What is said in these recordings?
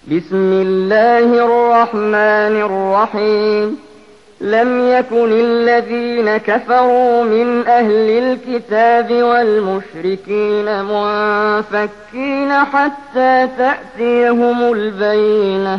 بسم الله الرحمن الرحيم لم يكن الذين كفروا من أهل الكتاب والمشركين منفكين حتى تأتيهم البينة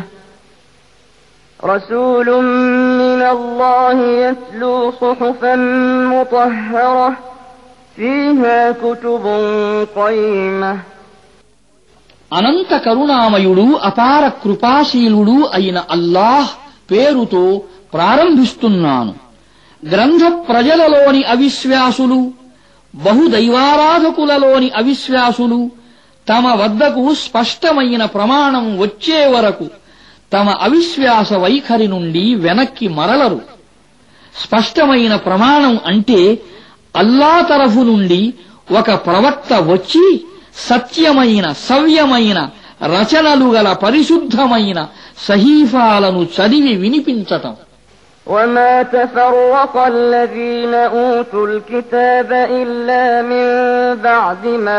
رسول من الله يتلو صحفا مطهرة فيها كتب قيمة అనంత కరుణామయుడు అపార కృపాశీలుడు అయిన అల్లాహ్ పేరుతో ప్రారంభిస్తున్నాను. గ్రంథ ప్రజలలోని అవిశ్వాసులు, బహుదైవారాధకులలోని అవిశ్వాసులు తమ వద్దకు స్పష్టమైన ప్రమాణం వచ్చే వరకు తమ అవిశ్వాస వైఖరి నుండి వెనక్కి మరలరు. స్పష్టమైన ప్రమాణం అంటే అల్లా తరఫు నుండి ఒక ప్రవక్త వచ్చి సత్యమైన సవ్యమైన రచనలు గల పరిశుద్ధమైన సహీఫాలను చదివి వినిపించటం. وما تفرق الذين أوتوا الكتاب إلا من بعد ما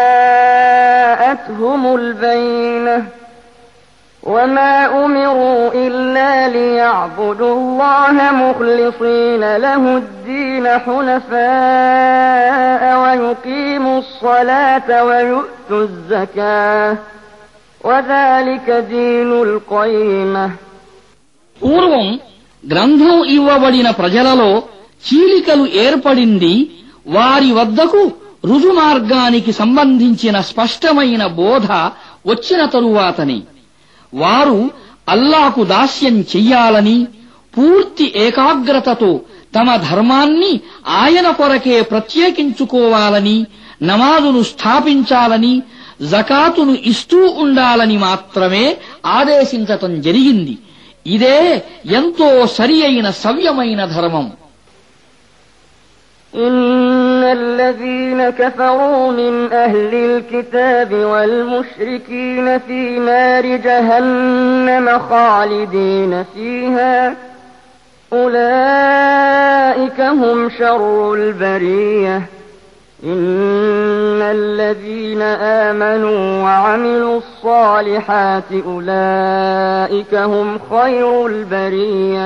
جاءتهم البينة وما أمروا إلا ليعبدوا الله مخلصين له الدين حنفاء ويقيموا الصلاة ويؤتوا الزكاة وذلك دين القيمة. పూర్వం గ్రంథం ఇవ్వబడిన ప్రజలలో చీలికలు ఏర్పడింది వారి వద్దకు రుజుమార్గానికి సంబంధించిన స్పష్టమైన బోధ వచ్చిన తరువాతనే. వారు అల్లాకు దాస్యం చెయ్యాలని, పూర్తి ఏకాగ్రతతో తమ ధర్మాన్ని ఆయన కొరకే ప్రత్యేకించుకోవాలని, నమాజును స్థాపించాలని, జకాతును ఇస్తూ ఉండాలని మాత్రమే ఆదేశించటం జరిగింది. ఇదే ఎంతో సరి అయిన సవ్యమైన ధర్మం. إن الذين كفروا من أهل الكتاب والمشركين في نار جهنم خالدين فيها أولئك هم شر البرية إن الذين آمنوا وعملوا الصالحات أولئك هم خير البرية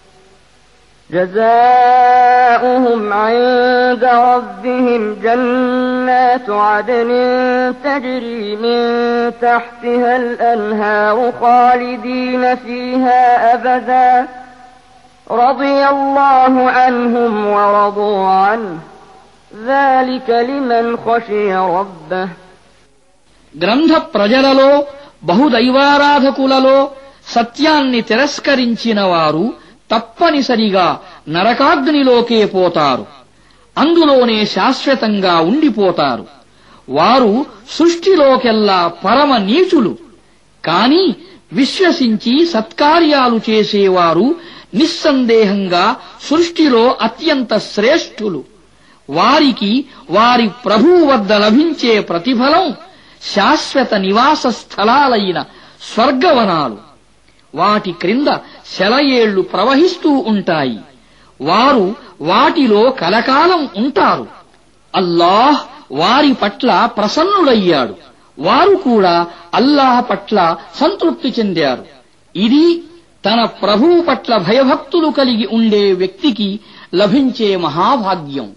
جزاؤهم عند ربهم جنات عدن تجري من تحتها الأنهار خالدين فيها أبدا رضي الله عنهم ورضوا عنه ذلك لمن خشي ربه. గ్రంథ ప్రజలలో బహుదైవారాధకులలో సత్యాన్ని తిరస్కరించిన వారు తప్పనిసరిగా నరకాగ్నిలోకే పోతారు. అందులోనే శాశ్వతంగా ఉండిపోతారు. వారు సృష్టిలోకెల్లా పరమ నీచులు. కాని విశ్వసించి సత్కార్యాలు చేసేవారు నిస్సందేహంగా సృష్టిలో అత్యంత శ్రేష్ఠులు. వారికి వారి ప్రభువు వద్ద లభించే ప్రతిఫలం శాశ్వత నివాస స్థలాలైన స్వర్గవనాలు. వాటి క్రింద శలయేళ్లు ప్రవహిస్తూ ఉంటాయి. వారు వాటిలో కలకాలం ఉంటారు. అల్లాహ్ వారి పట్ల ప్రసన్నుడయ్యాడు. వారు కూడా అల్లాహ్ పట్ల సంతృప్తి చెందారు. ఇది తన ప్రభువు పట్ల భయభక్తులు కలిగి ఉండే వ్యక్తికి లభించే మహాభాగ్యం.